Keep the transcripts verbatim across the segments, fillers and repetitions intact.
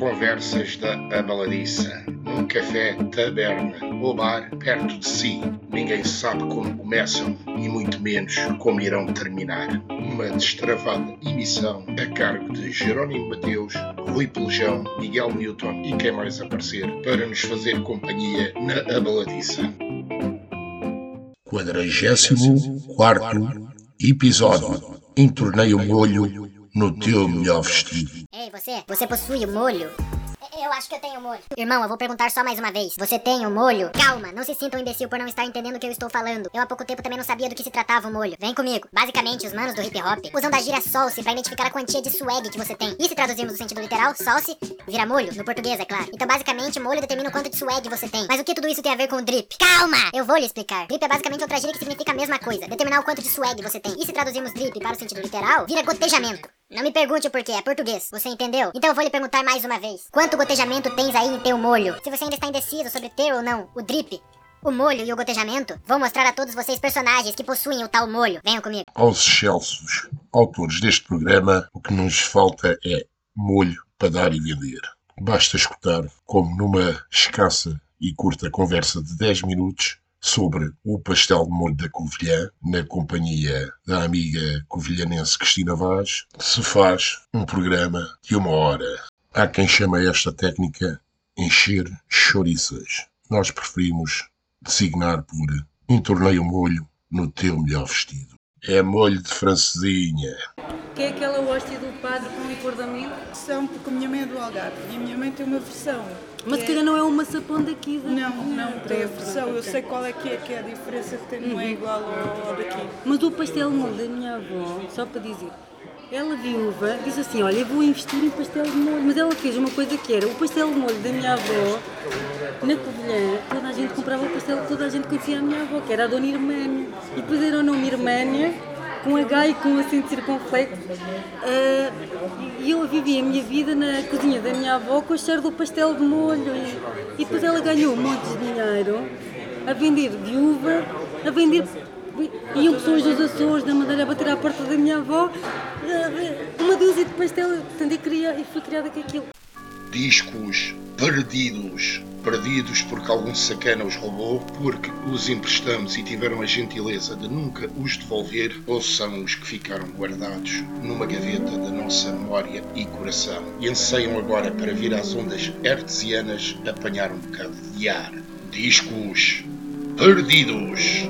Conversas da Abaladiça, num café, taberna ou bar perto de si. Ninguém sabe como começam e muito menos como irão terminar. Uma destravada emissão a cargo de Jerónimo Mateus, Rui Pelejão, Miguel Newton e quem mais aparecer para nos fazer companhia na Abaladiça. quadragésimo quarto episódio. Entornei o molho no teu melhor vestido. Ei, você, você possui o molho? Eu acho que eu tenho molho. Irmão, eu vou perguntar só mais uma vez. Você tem o molho? Calma, não se sinta um imbecil por não estar entendendo o que eu estou falando. Eu há pouco tempo também não sabia do que se tratava o molho. Vem comigo. Basicamente, os manos do hip hop usam da gíria solse pra identificar a quantia de swag que você tem. E se traduzirmos no sentido literal, solse vira molho, no português, é claro. Então, basicamente, molho determina o quanto de swag você tem. Mas o que tudo isso tem a ver com drip? Calma! Eu vou lhe explicar. Drip é basicamente outra gíria que significa a mesma coisa. Determinar o quanto de swag você tem. E se traduzirmos drip para o sentido literal, vira gotejamento. Não me pergunte o porquê, é português, você entendeu? Então eu vou lhe perguntar mais uma vez. Quanto gotejamento tens aí em teu molho? Se você ainda está indeciso sobre ter ou não o drip, o molho e o gotejamento, vou mostrar a todos vocês personagens que possuem o tal molho. Venham comigo. Aos excelsos autores deste programa, o que nos falta é molho para dar e vender. Basta escutar como numa escassa e curta conversa de dez minutos sobre o pastel de molho da Covilhã, na companhia da amiga covilhanense Cristina Vaz, se faz um programa de uma hora. Há quem chama esta técnica encher chouriças. Nós preferimos designar por entornei o molho no teu melhor vestido. É molho de francesinha. Que é aquela hóstia do padre com licor de amido? São, porque a minha mãe é do Algarve e a minha mãe tem uma versão. Mas se calhar não é o maçapão daqui. Da... Não, não, tem a versão. Eu sei qual é que é, que é a diferença que tem, não é igual ao, ao daqui. Mas o pastel de molho da minha avó, só para dizer, ela viúva disse assim, olha, eu vou investir em pastel de molho. Mas ela fez uma coisa que era, o pastel de molho da minha avó, na Covilhã, toda a gente comprava o pastel, toda a gente conhecia a minha avó, que era a Dona Irmânia. E depois era o nome Irmânia, com H e com um acento circunflexo. Uh, e eu vivi a minha vida na cozinha da minha avó com o cheiro do pastel de molho. E, e depois ela ganhou um monte de dinheiro a vender viúva, a vender... Iam pessoas dos Açores, da Madeira, a bater à porta da minha avó, uma dúzia de pastel, portanto, eu queria, e fui criada com aquilo. Discos perdidos. Perdidos porque algum sacana os roubou, porque os emprestamos e tiveram a gentileza de nunca os devolver, ou são os que ficaram guardados numa gaveta da nossa memória e coração e anseiam agora para vir às ondas artesianas apanhar um bocado de ar. Discos perdidos.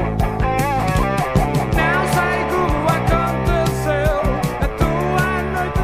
Não sei como aconteceu, a tua noite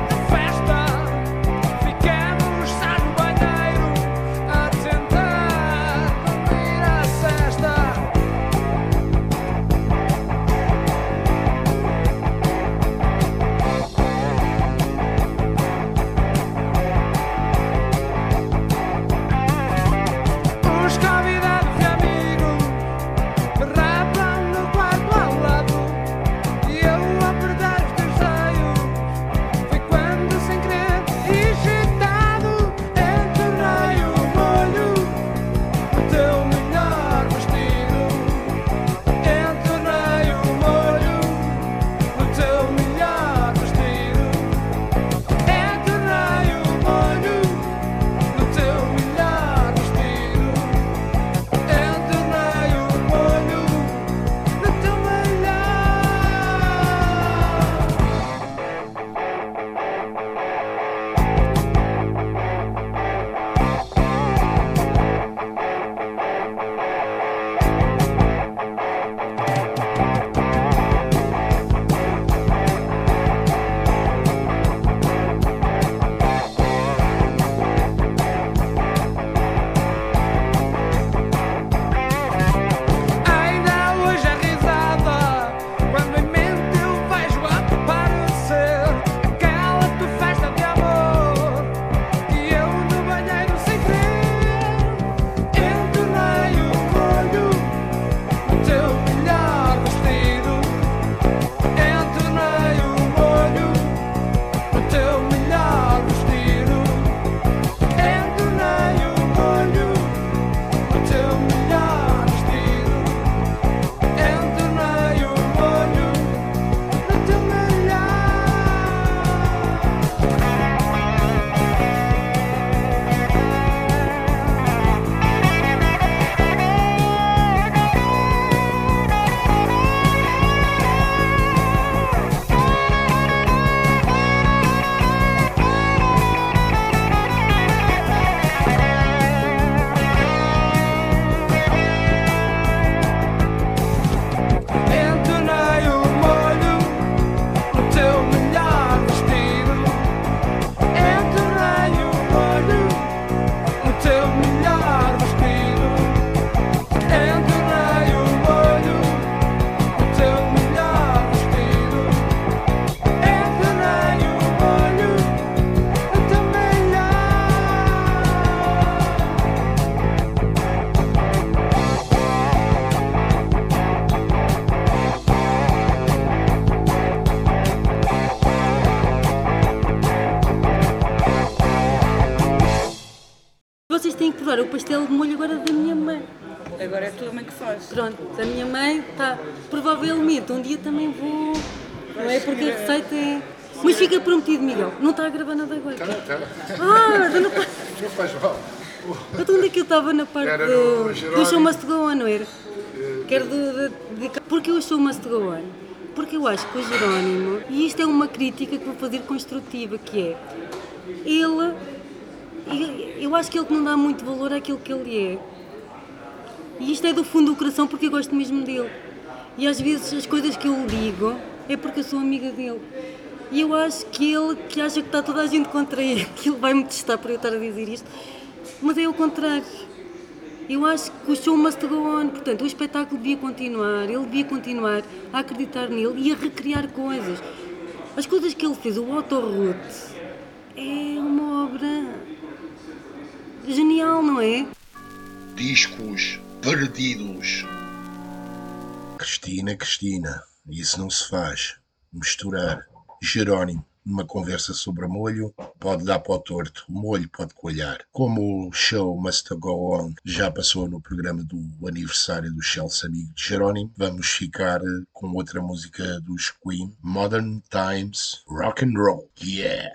pastel de molho agora da minha mãe. Agora é tudo a mãe que faz. Pronto, a minha mãe está, provavelmente um dia também vou, não é porque a receita é... Mas fica prometido, Miguel, não está a gravar nada agora. Tá, tá. Ah, já não... Não faz mal. Então onde é que eu estava na parte Era do, no Jerónimo. do show must go on, não era? Que era do, de, de, porque o show must go on? Porque eu acho que o Jerónimo, e isto é uma crítica que vou fazer construtiva, que é, ele, eu, eu acho que ele não dá muito valor àquilo que ele é. E isto é do fundo do coração porque eu gosto mesmo dele. E às vezes as coisas que eu lhe digo é porque eu sou amiga dele. E eu acho que ele, que acha que está toda a gente contra ele, que ele vai-me testar por eu estar a dizer isto, mas é o contrário. Eu acho que o show must go on, portanto, o espetáculo devia continuar, ele devia continuar a acreditar nele e a recriar coisas. As coisas que ele fez, o Autoroute, é uma obra genial, não é? Discos perdidos. Cristina, Cristina, isso não se faz. Misturar Jerónimo numa conversa sobre molho pode dar para o torto, o molho pode coalhar. Como o show Must Go On já passou no programa do aniversário do Chelsea amigo de Jerónimo, vamos ficar com outra música dos Queen, Modern Times, Rock and Roll. Yeah!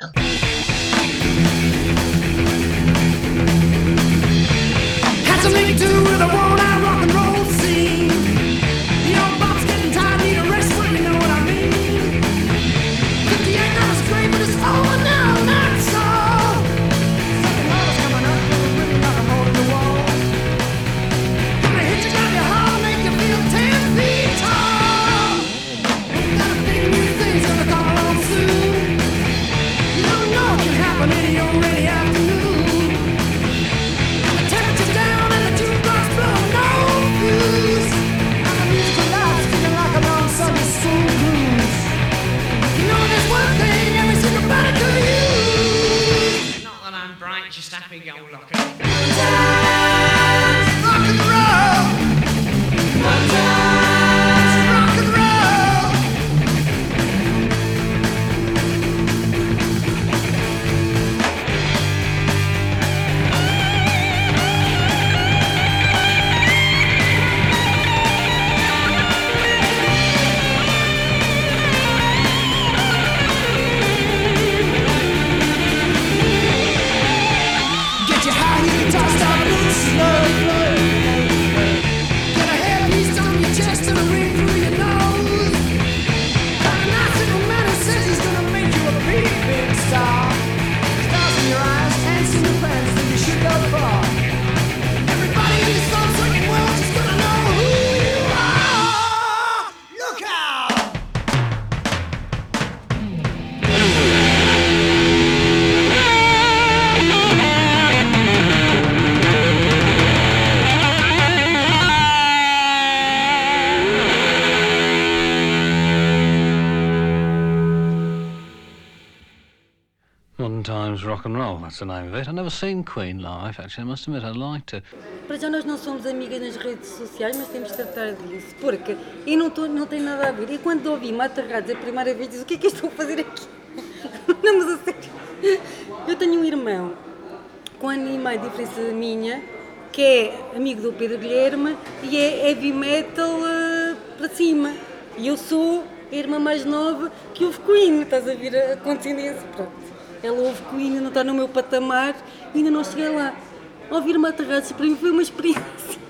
Had to make do with a worn-out rock and roll scene. The old bob's getting tired, need a rest, but you know what I mean. fifty acres great, but it's over now, not so. Something hard's coming up, it's really like a hole in the wall. Gonna hit you, grab your heart, make you feel ten feet tall. Ain't got a big new thing's gonna come along soon. You don't know what can happen any old rainy afternoon. And the temperature's down and the jukebox blowing no fuse. And the musical lights feeling like I'm on Sunday school blues. You know there's one thing every single body could use. Not that I'm bright, just happy-go-lucky. Sometimes rock and roll. Sometimes rock and roll. Get your high heel tossed up loose slow. Get a hairpiece on your chest and a ring through your nose. Got a nice little man who says he's gonna make you a big, big star. Stars in your eyes, ants in your pants, and you should go far. Everybody in this song-swinging world is gonna know who you are. Look out! Modern Times Rock and Roll, that's the name of it. I've never seen Queen live, actually, I must admit I'd like to. Para já nós não somos amigas nas redes sociais, mas temos de tratar disso, porque eu não, tô, não tem nada a ver. E quando ouvi Mata Rados a primeira vez, disse, o que é que eu estou a fazer aqui? Não, mas a sério. Eu tenho um irmão com um ano e meio de diferença minha, que é amigo do Pedro Guilherme e é heavy metal uh, para cima. E eu sou a irmã mais nova que ouve Queen, estás a ver a condescendência, pronto. Ela ouve Queen, ainda não está no meu patamar, ainda não cheguei lá. Ouvir Mata Rados para mim foi uma experiência.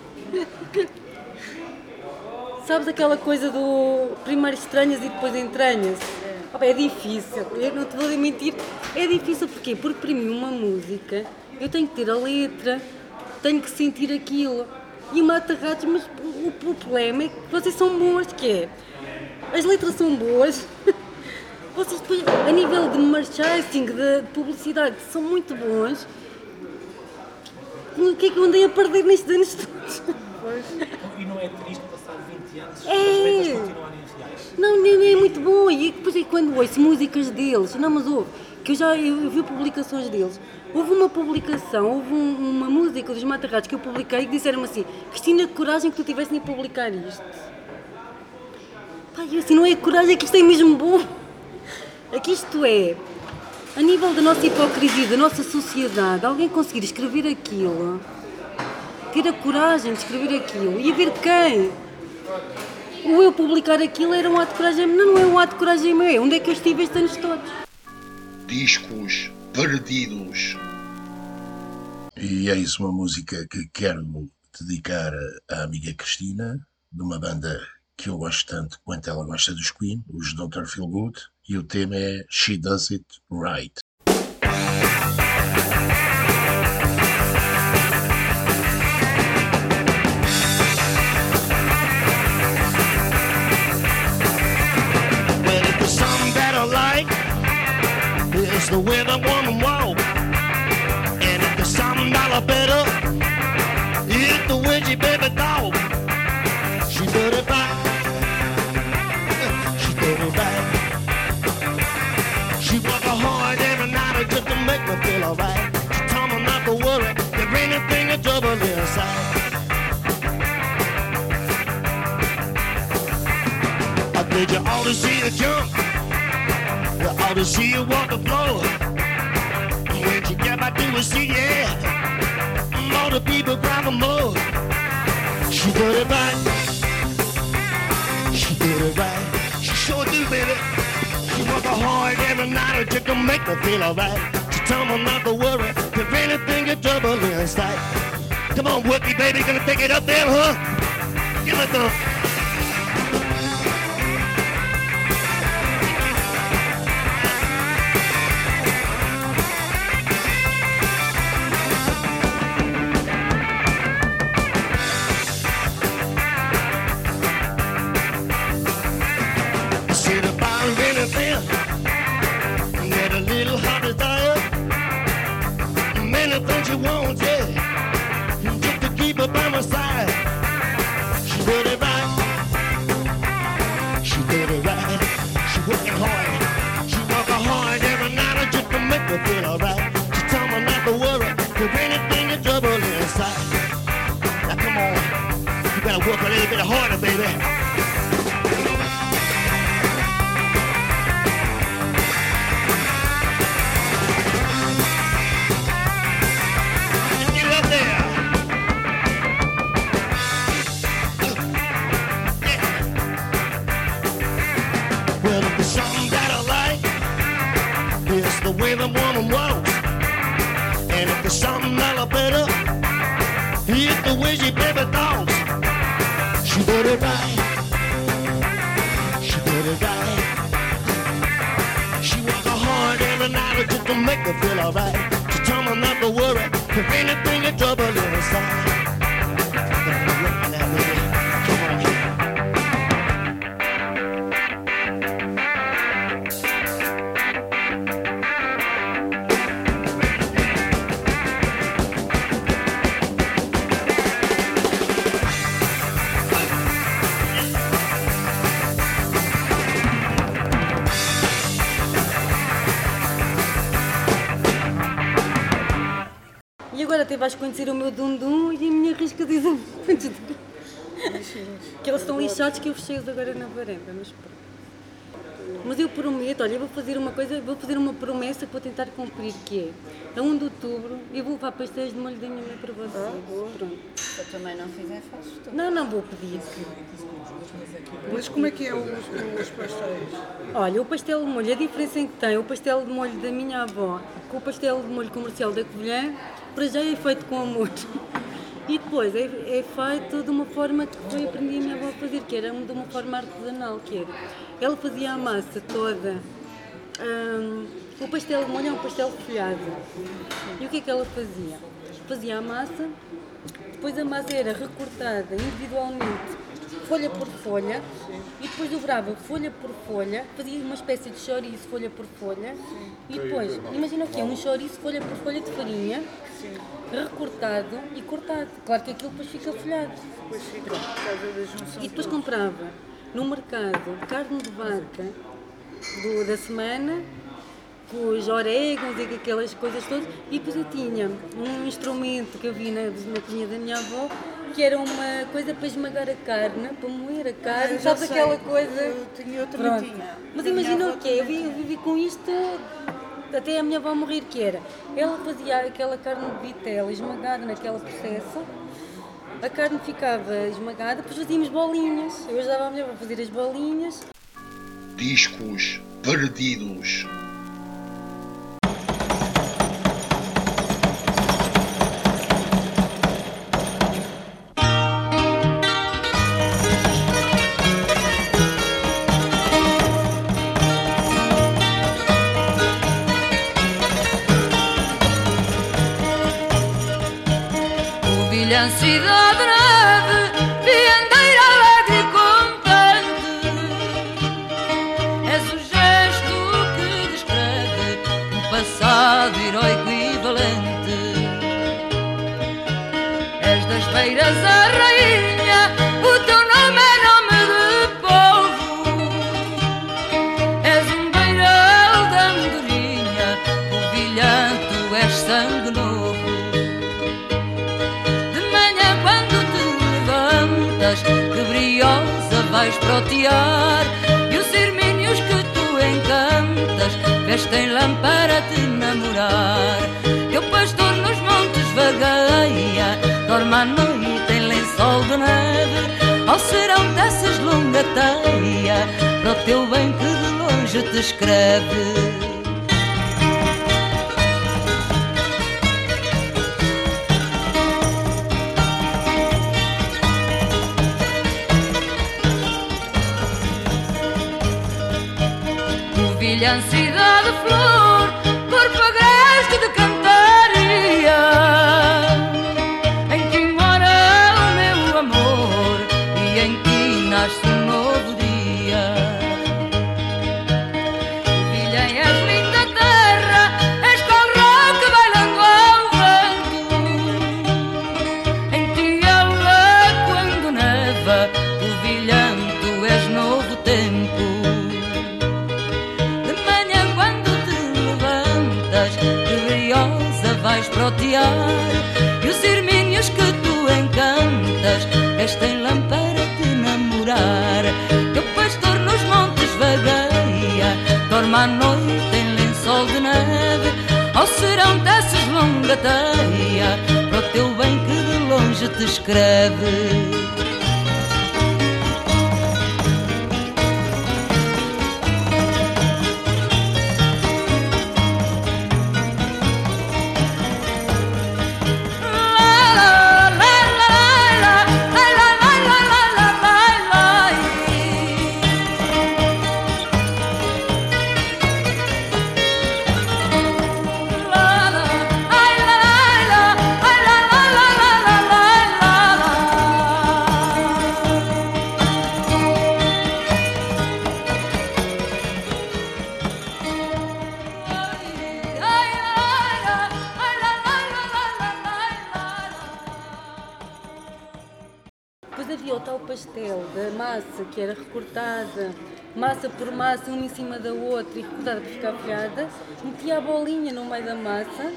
Sabes aquela coisa do primeiro estranhas e depois entranhas? Oh, é difícil, eu não te vou mentir. É difícil porquê? Porque para mim uma música, eu tenho que ter a letra, tenho que sentir aquilo. E Mata Rados, mas o, o problema é que vocês são bons, que é, as letras são boas, vocês depois, a nível de merchandising, de publicidade, são muito bons. O que é que eu andei a perder nestes anos todos? E não é triste passar vinte anos É. as letras continuarem reais? Não, nem, nem é muito bom. E depois é quando ouço músicas deles, não, mas houve, que eu já eu, eu vi publicações deles. Houve uma publicação, houve um, uma música dos Mata Rados que eu publiquei que disseram-me assim: Cristina, que coragem que tu tivesse em publicar isto. Pá, eu assim, não é coragem, é que isto é mesmo bom. É que isto é, a nível da nossa hipocrisia, da nossa sociedade, alguém conseguir escrever aquilo, ter a coragem de escrever aquilo e a ver quem. O eu publicar aquilo era um ato de coragem, não, não é um ato de coragem meu. Onde é que eu estive estes anos todos? Discos perdidos. E eis uma música que quero dedicar à amiga Cristina, de uma banda que eu gosto tanto quanto ela gosta dos Queen, os doutor Feelgood, e o tema é She Does It Right. Well, if there's something that I like, it's the way the woman walk. And if there's something that I better, it's the way she baby dog. She did it right. She did it right. She work hard every night just to make me feel alright. She told me not to worry, there ain't anything in trouble inside. I think you ought to see her jump. You ought to see her walk the floor. When she get back to her seat, yeah, all the people grab her more. She did it right. She did it right. She sure do, baby. She work hard every night just to make me feel alright. She told me not to worry, if anything in trouble inside. Come on, Wookie, baby, gonna take it up there, huh? Give it the. She wants, yeah, just to keep her by my side. She did it right. She did it right. She working hard. She working hard every night just to make me feel alright. She told me not to worry, if anything in trouble inside. Now come on, you gotta work a little bit harder, baby. The way the woman walks, and if there's something that I better, it's the way she baby talks. She did it right. She did it right. She worked hard every night just to make me feel alright. She told me not to worry, if anything in trouble inside. Come on, here. E agora até vais conhecer o meu dum-dum e a minha risca de exames. Que eles estão lixados que eu fechei-os agora na varanda, mas pronto. Mas eu prometo, olha, eu vou fazer uma coisa, vou fazer uma promessa que vou tentar cumprir, que é, a um de outubro, eu vou levar pastéis de molho da minha mãe para vocês. Ah, Pronto. Se eu também não fizer, fazes tu. Não, não vou pedir. Mas como é que é os, os pastéis? Olha, o pastel de molho, a diferença em que tem o pastel de molho da minha avó com o pastel de molho comercial da Covilhã, para já é feito com amor. E depois é, é feito de uma forma que eu aprendi a minha avó a fazer, que era de uma forma artesanal, que era, ela fazia a massa toda, hum, o pastel de molho é um pastel folhado. E o que é que ela fazia? Fazia a massa, depois a massa era recortada individualmente, folha por folha, e depois dobrava folha por folha, fazia uma espécie de chouriço folha por folha, e depois, imagina o que é, um chouriço folha por folha de farinha, recortado e cortado. Claro que aquilo depois fica folhado. Depois fica por causa da junção. E depois comprava no mercado carne de vaca do, da semana, com os orégãos e aquelas coisas todas, e depois eu tinha um instrumento que eu vi na, na cozinha da minha avó, que era uma coisa para esmagar a carne, para moer a carne, Ah, sabes aquela sei. coisa? Eu tinha, eu também Pronto. tinha. Mas A minha imagina avó o quê? Eu, também vi- eu tinha. vivi com isto até a minha avó morrer, que era, ela fazia aquela carne de vitela esmagada naquele processo, a carne ficava esmagada, depois fazíamos bolinhas. Eu ajudava a mulher a fazer as bolinhas. Discos perdidos. Cidade neve, viandeira alegre e contente, és o gesto que descreve um passado heroico e valente. És das feiras a rainha, o teu nome é nome de povo. És um beiral da andorinha, covilhante, tu és sangue novo. Que briosa vais protear, e os irmínios que tu encantas vestem lã para te namorar. Teu pastor nos montes vagueia, dorme à noite em lençol de neve, ao serão dessas longa teia, para o teu bem que de longe te escreve. Cidade flor, corpo agreste de cantaria, em que mora o meu amor e em que nasce um novo dia. Filha, és linda terra, és qual roca bailando ao vento, em ti ela quando neva, o vilhanto és novo tempo. Vais protear, e os irmínios que tu encantas vestem lã para te namorar. Teu pastor nos montes vagueia, dorme à noite em lençol de neve, ao serão dessas longa teia, para o teu bem que de longe te escreve. Havia o tal pastel da massa que era recortada, massa por massa, uma em cima da outra e recortada para ficar folhada. Metia a bolinha no meio da massa,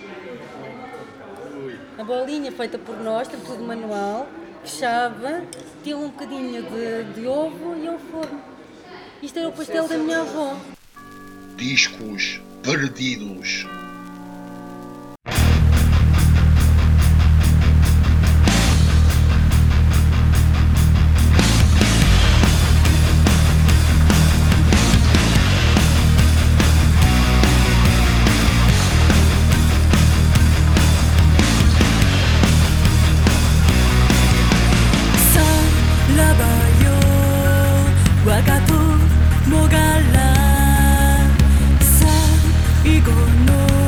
a bolinha feita por nós, teve tudo manual, fechava, tinha um bocadinho de, de ovo e ao forno. Isto era o pastel da minha avó. Discos perdidos. Wakato mogala sa igo no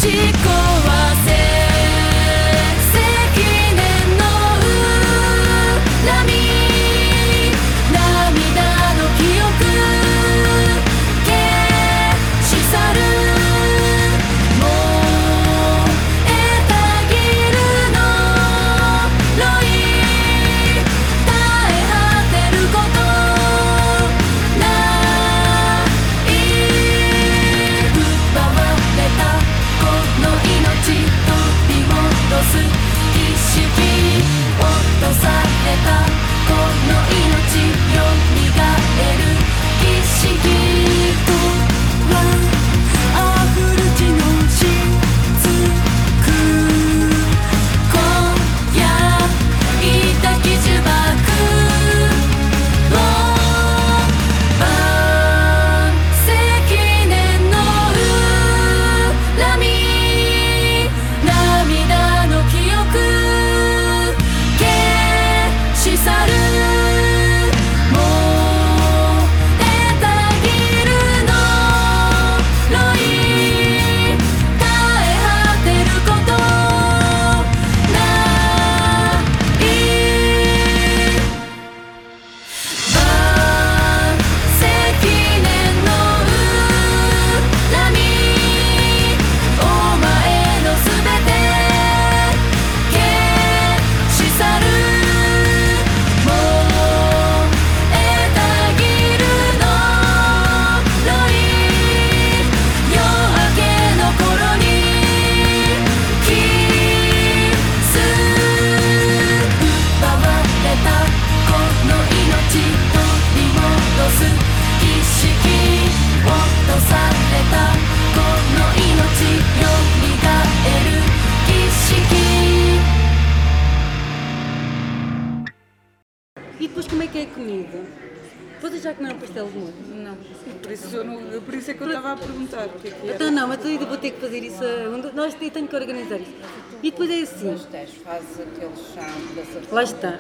Vocês já comeram pastel de molho? Não. Por isso, eu não, por isso é que eu estava a perguntar. O que é que Então não, mas eu ainda vou ter que fazer isso. Nós eu tenho que organizar isso. E depois é assim. Os tens, fazes aquele chá da safra. Lá está.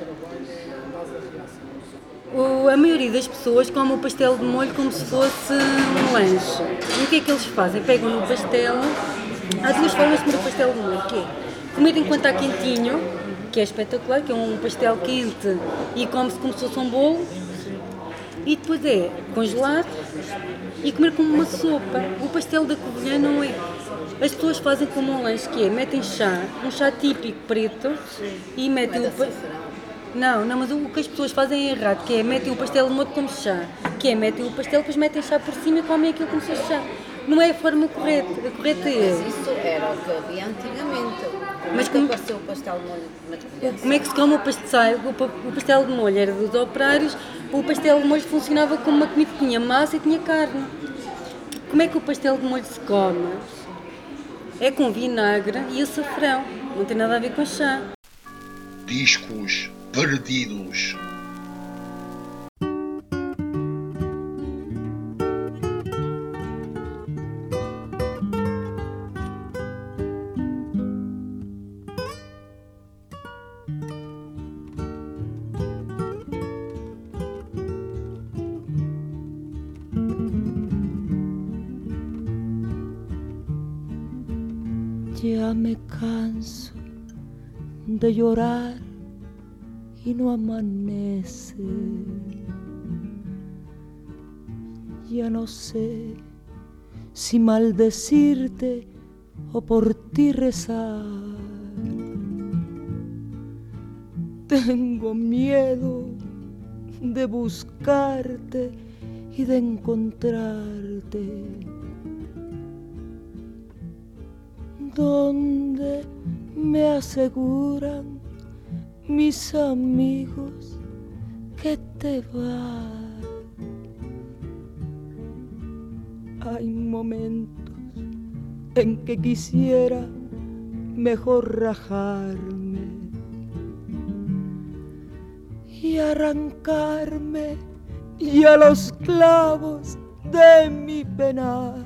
O, a maioria das pessoas come o pastel de molho como se fosse um lanche. E o que é que eles fazem? Pegam no pastel. Há duas formas de comer o pastel de molho, que é comer enquanto está quentinho, que é espetacular, que é um pastel quente e come-se como se fosse um bolo. E depois é congelar e comer como uma sopa. O pastel da Covilhã não é. As pessoas fazem como um lanche, que é metem chá, um chá típico preto e metem o pa... Não, não, mas o que as pessoas fazem é errado, que é metem o pastel de molho como chá, que é metem o pastel, depois metem chá por cima e comem aquilo como se fosse chá. Não é a forma correta, a correta é... Mas isso era o que havia antigamente. Como mas é que como... apareceu o pastel de molho na Covilhã? Como é que se come o pastel? O pastel de molho era dos operários, o pastel de molho funcionava como uma comida, tinha massa e tinha carne. Como é que o pastel de molho se come? É com vinagre e açafrão, não tem nada a ver com chá. Discos perdidos. Ya me canso de llorar y no amanece. Ya no sé si maldecirte o por ti rezar. Tengo miedo de buscarte y de encontrarte. Donde me aseguran mis amigos que te vas. Hay momentos en que quisiera mejor rajarme y arrancarme ya los clavos de mi penar.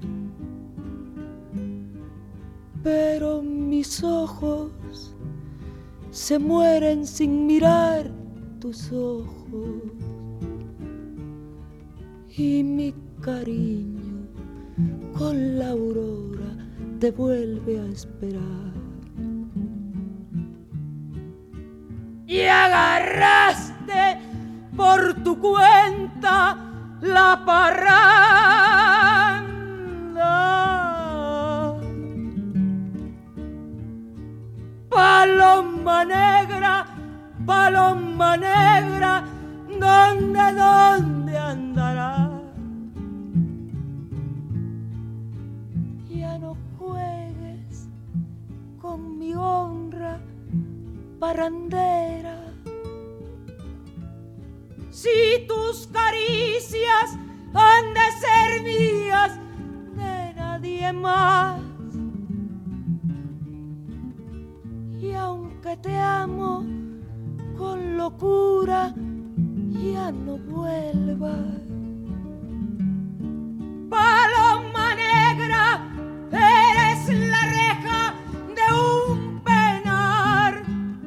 Pero mis ojos se mueren sin mirar tus ojos y mi cariño con la aurora te vuelve a esperar. Y agarraste por tu cuenta la parranda. Paloma negra, paloma negra, ¿dónde, dónde andará? Ya no juegues con mi honra parrandera. Si tus caricias han de ser mías, de nadie más. Y aunque te amo con locura, ya no vuelvas. Paloma negra, eres la reja de un penar.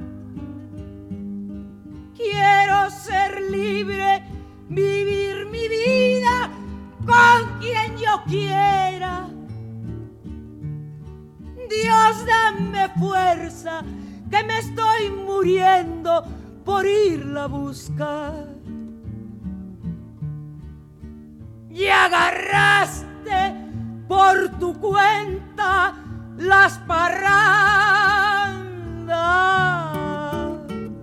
Quiero ser libre, vivir mi vida con quien yo quiera. Dios, dame fuerza, que me estoy muriendo por irla a buscar. Y agarraste por tu cuenta las parrandas.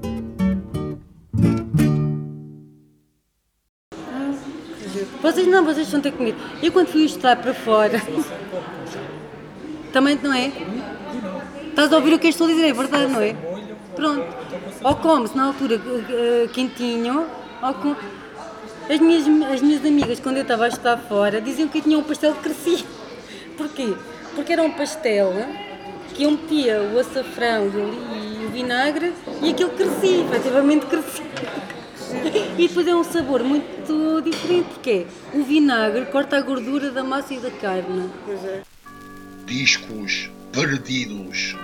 Vocês não, vocês vão ter comigo. Eu quando fui estudar para fora, também não é? Estás a ouvir o que eu estou a dizer, é verdade, não é? Pronto. Ou come-se na altura uh, quentinho, ou com... As minhas, as minhas amigas, quando eu estava a estudar fora, diziam que eu tinha um pastel que crescia. Porquê? Porque era um pastel que eu metia o açafrão e o vinagre e aquilo crescia, efetivamente crescia. E depois é um sabor muito diferente, porque o vinagre corta a gordura da massa e da carne. Pois é. Discos perdidos.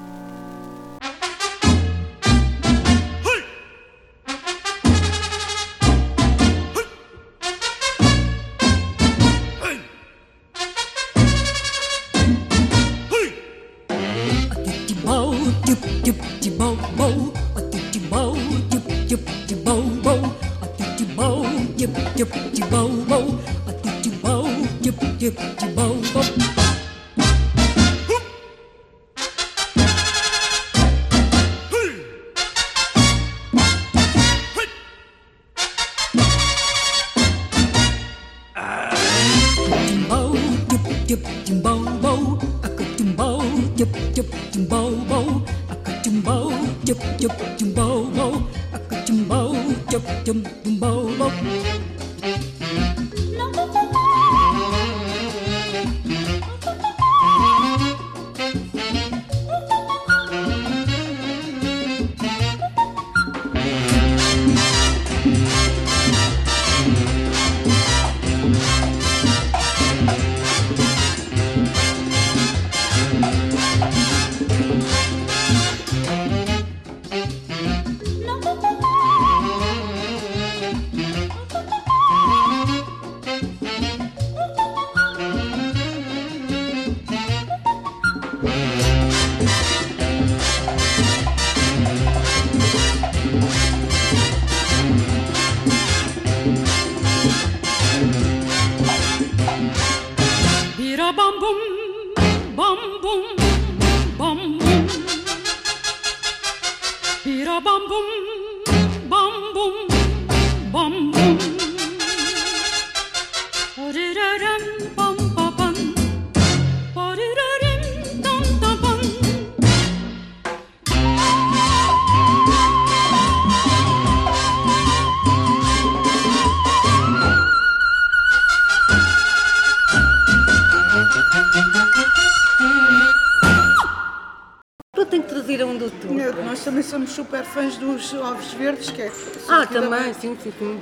Nós também somos super fãs dos ovos verdes, que é... Ah, também, sim, sim, sim.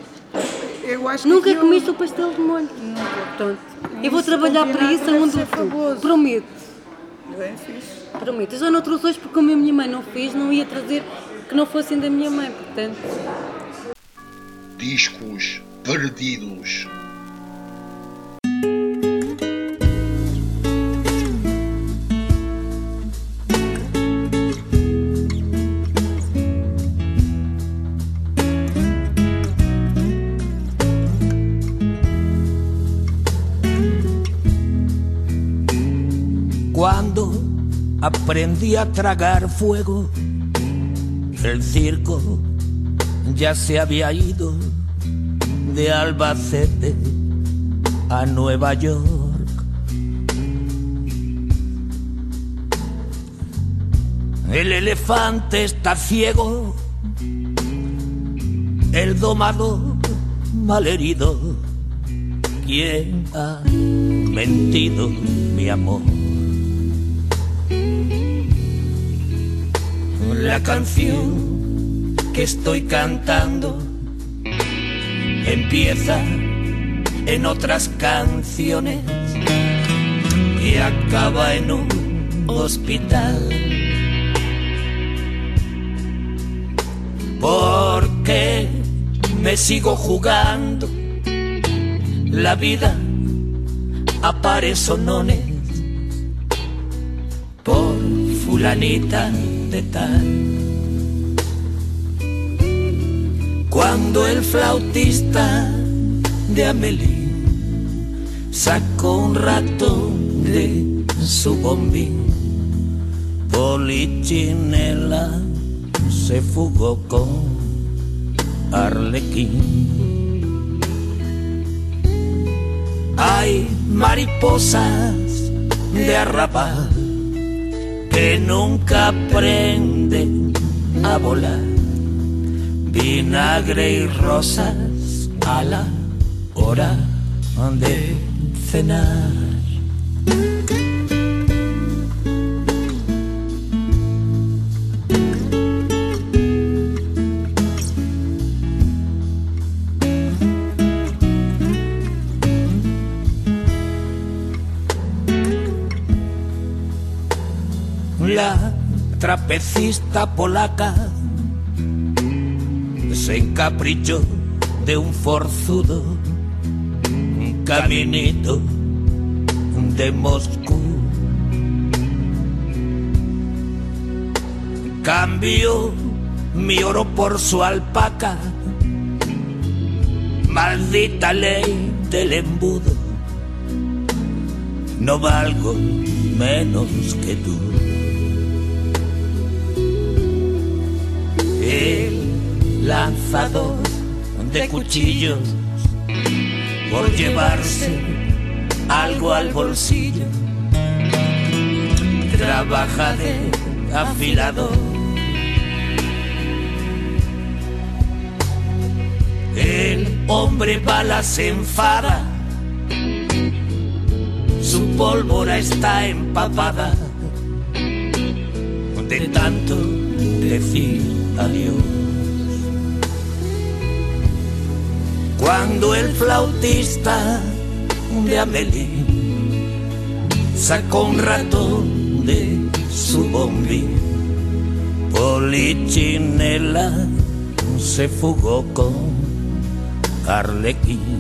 Eu acho Nunca que comiste eu... o pastel de molho? Nunca. Pronto. Eu vou trabalhar para isso aonde eu for. Prometo. Bem fixe. Prometo. Eu só não trouxe hoje porque como a minha mãe não fez, não ia trazer que não fossem da minha mãe, portanto. Discos perdidos. aprendí a tragar fuego. El circo ya se había ido de Albacete a Nueva York. El elefante está ciego, el domador malherido. ¿Quién ha mentido, mi amor? La canción que estoy cantando empieza en otras canciones y acaba en un hospital. Porque me sigo jugando la vida a pares sonones por fulanita de tal. Cuando el flautista de Amelie sacó un ratón de su bombín, Polichinela se fugó con Arlequín. Hay mariposas de arrabal que nunca aprenden a volar, vinagre y rosas a la hora de cenar. La trapecista polaca se encaprichó de un forzudo, un caminito de Moscú. Cambió mi oro por su alpaca, maldita ley del embudo, no valgo menos que tú. El lanzador de cuchillos por llevarse algo al bolsillo trabaja de afilador. El hombre bala se enfada, su pólvora está empapada de tanto decir adiós. Cuando el flautista de Amelie sacó un ratón de su bombín, Polichinela se fugó con Arlequín.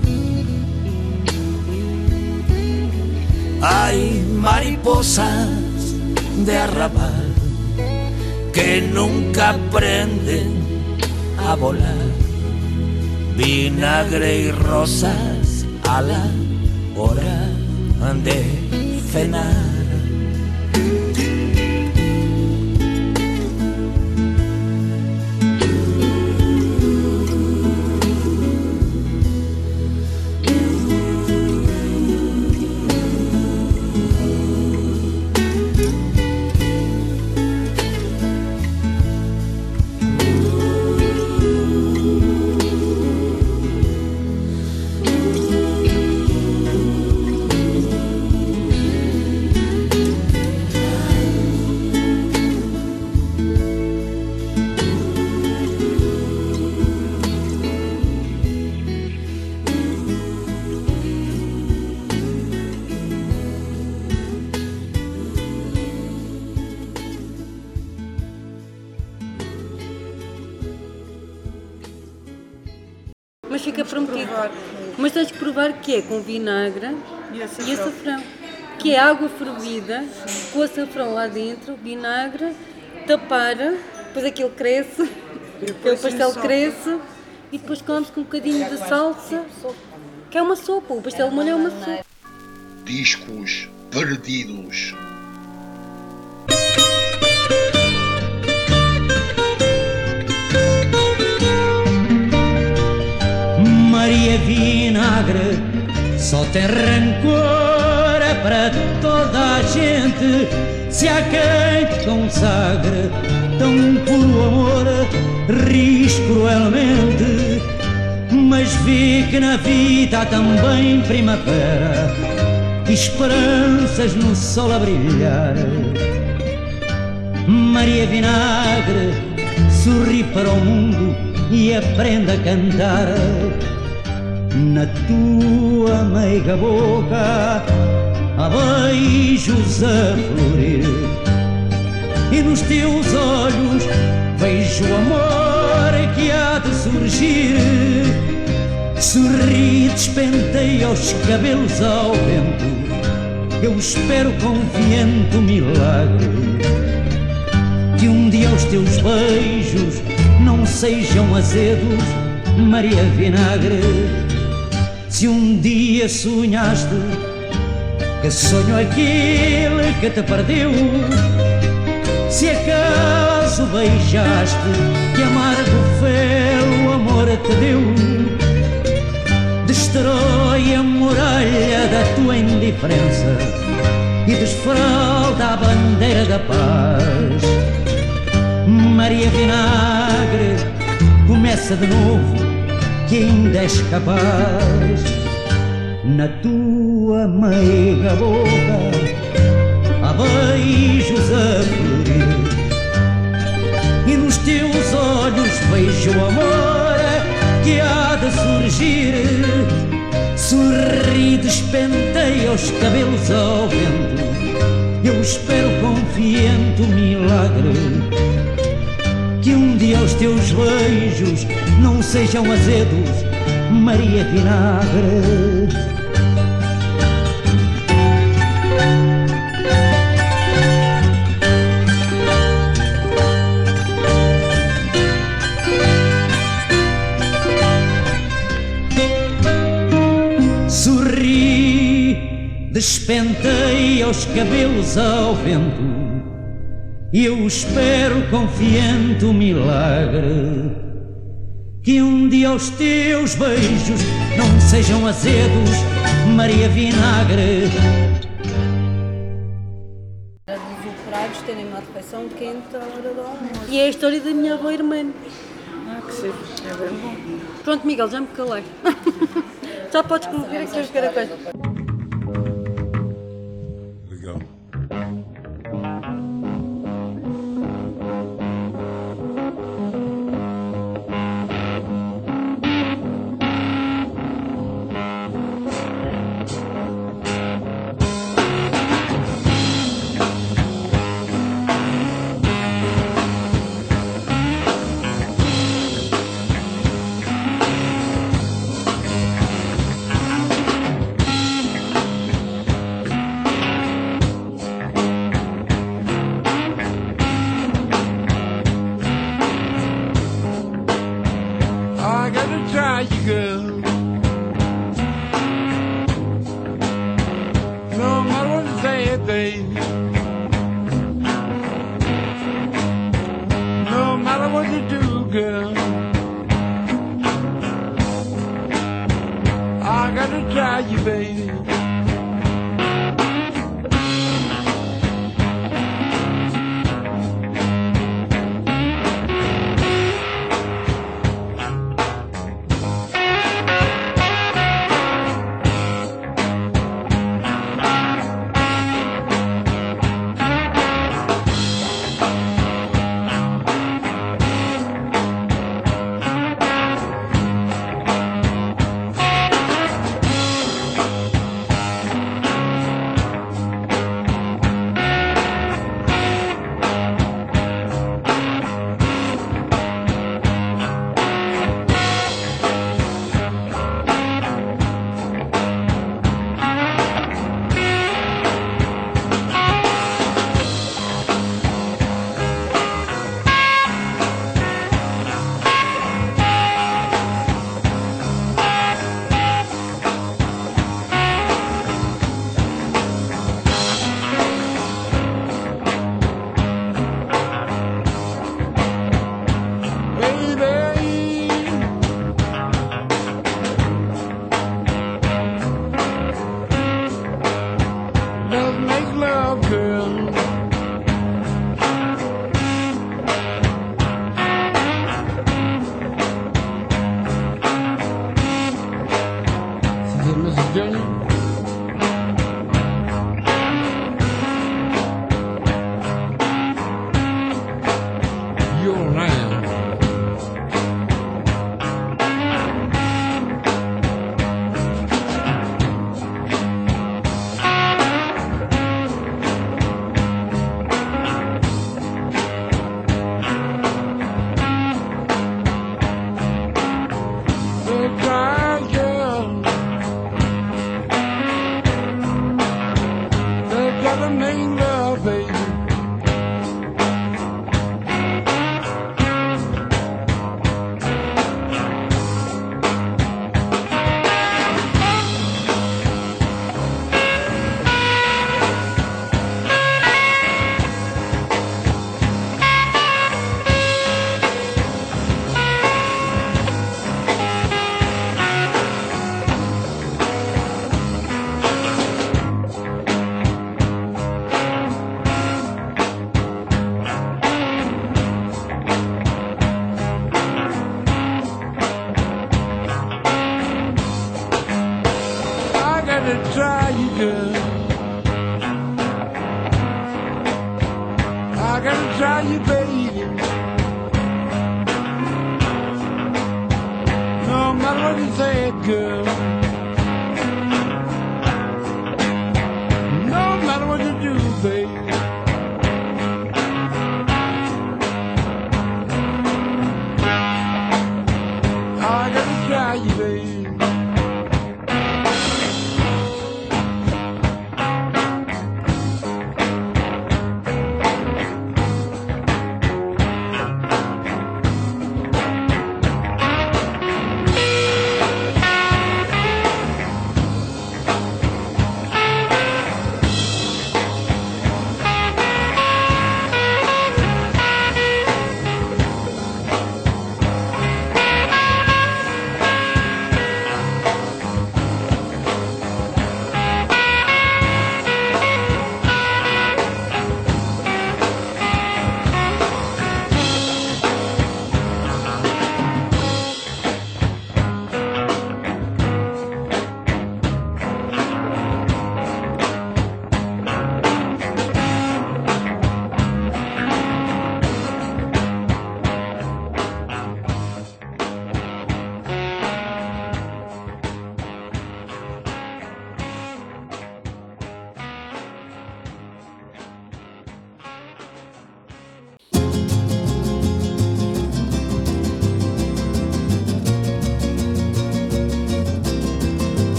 Hay mariposas de arrabal que nunca aprenden a volar, vinagre y rosas a la hora de cenar. Mas fica prometido. Mas tens que provar que é com vinagre e açafrão. E açafrão. Que é água fervida, com açafrão lá dentro, vinagre, tapar, depois aquilo cresce, o pastel cresce e depois comes com um bocadinho de salsa, que é uma sopa, o pastel de molho é uma sopa. Discos perdidos. vinagre só tem rancor é para toda a gente. Se há quem te consagre tão puro amor, ris cruelmente, mas vi que na vida há também primavera e esperanças no sol a brilhar. Maria Vinagre, sorri para o mundo e aprenda a cantar. Na tua meiga boca há beijos a florir, e nos teus olhos vejo o amor que há de surgir. Sorri, despenteia os cabelos ao vento, eu espero confiante o milagre, que um dia os teus beijos não sejam azedos, Maria Vinagre. Se um dia sonhaste que sonho aquele que te perdeu, se acaso beijaste que amargo fel o amor te deu, destrói a muralha da tua indiferença e desfralda a bandeira da paz. Maria Vinagre, começa de novo, que ainda és capaz. Na tua meiga boca há beijos a florir, e nos teus olhos vejo o amor que há de surgir. Sorri, despenteia os cabelos ao vento, eu espero confiante o milagre, que um dia os teus beijos não sejam azedos, Maria Vinagre. Sorri, despenteia os cabelos ao vento, eu espero confiante o milagre, que um dia os teus beijos não sejam azedos, Maria Vinagre. Os operários terem uma refeição quente à hora do almoço. E é a história da minha avó irmã. Ah, que sim, é bem bom. Pronto, Miguel, já me calei. Já podes colocar aqui os caracóis. Legal. I gotta try you, girl. No matter what you say, baby. No matter what you do, girl. I gotta try you, baby. I gotta try you, baby. No matter what you say, girl. No matter what you do, baby. I gotta try you, baby.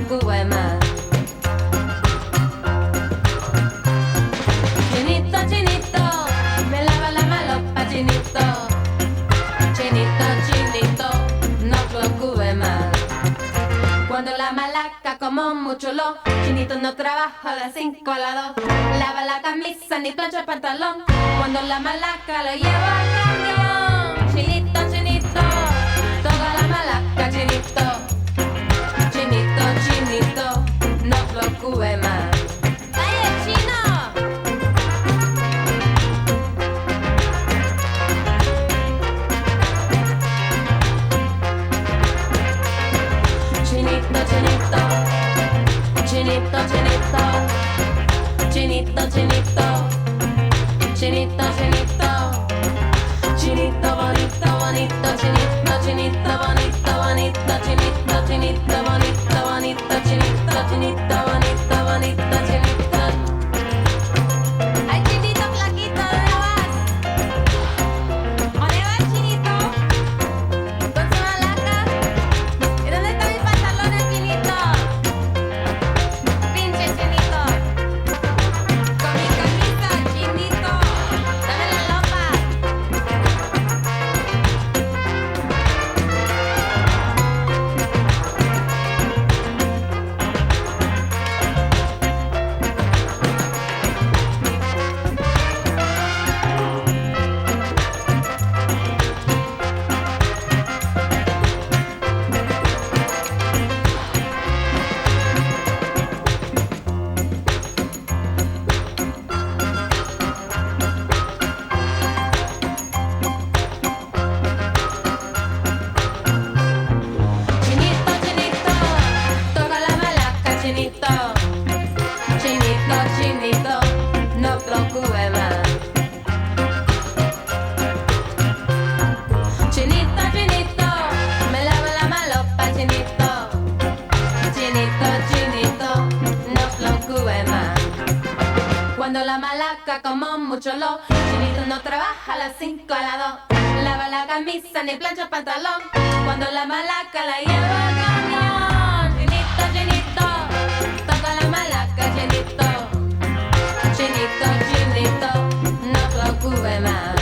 bloco é mar. Chinito, chinito, me lava la malopa, chinito. Chinito, chinito, no bloco é mar. Cuando la malaca como mucho lo, chinito no trabaja de cinco a las dos. Lava la camisa ni plancha el pantalón. Cuando la malaca lo lleva al camión. Chinito, chinito, toda la malaca, chinito. Chinito, chinito, no preocupe más. ¡Ay, el chino! Chinito, chinito, chinito, chinito, chinito, chinito, chinito, chinito, chinito bonito, bonito, chinito, chinito bonito, bonito, chinito, chinito bonito, bonito, chinito, chinito bonito, bonito, chinito. Ay, chinito flaquito, ¿dónde vas? ¿Dónde vas, chinito? Con su malaca. ¿Y dónde están mis pantalones, chinito? Pinche chinito. Con mi camisa, chinito. Dame la lopa. Chinito, chinito, toca la malaca, chinito. Chinito, chinito, no preocupe más. Chinito, chinito, me lava la malopa, chinito. Chinito, chinito, no preocupe más. Cuando la malaca como mucho lo, chinito no trabaja a las cinco a las dos. Lava la camisa ni plancha el pantalón. Cuando la malaca la lleva al camión. Chinito, chinito, toca la malaca, chinito. Chinito, chinito, no preocupe más.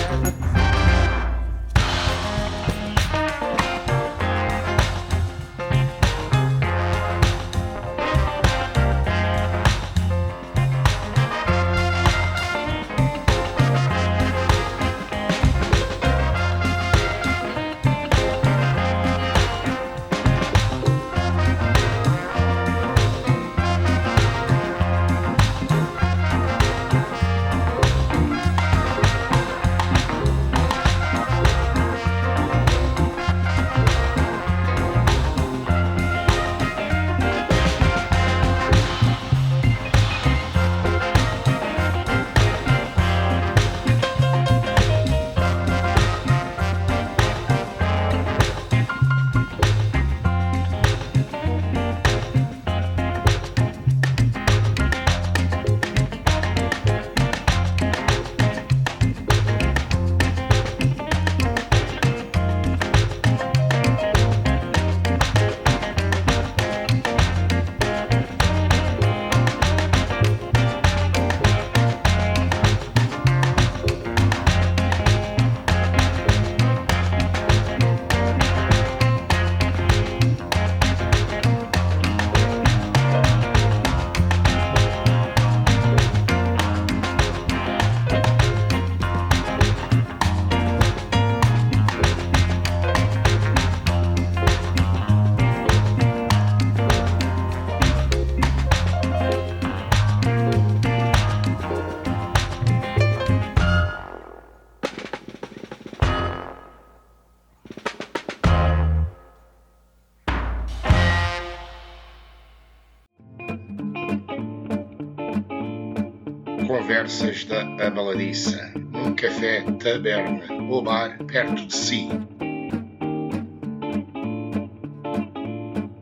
Conversas da Abaladiça, num café taberna ou bar perto de si.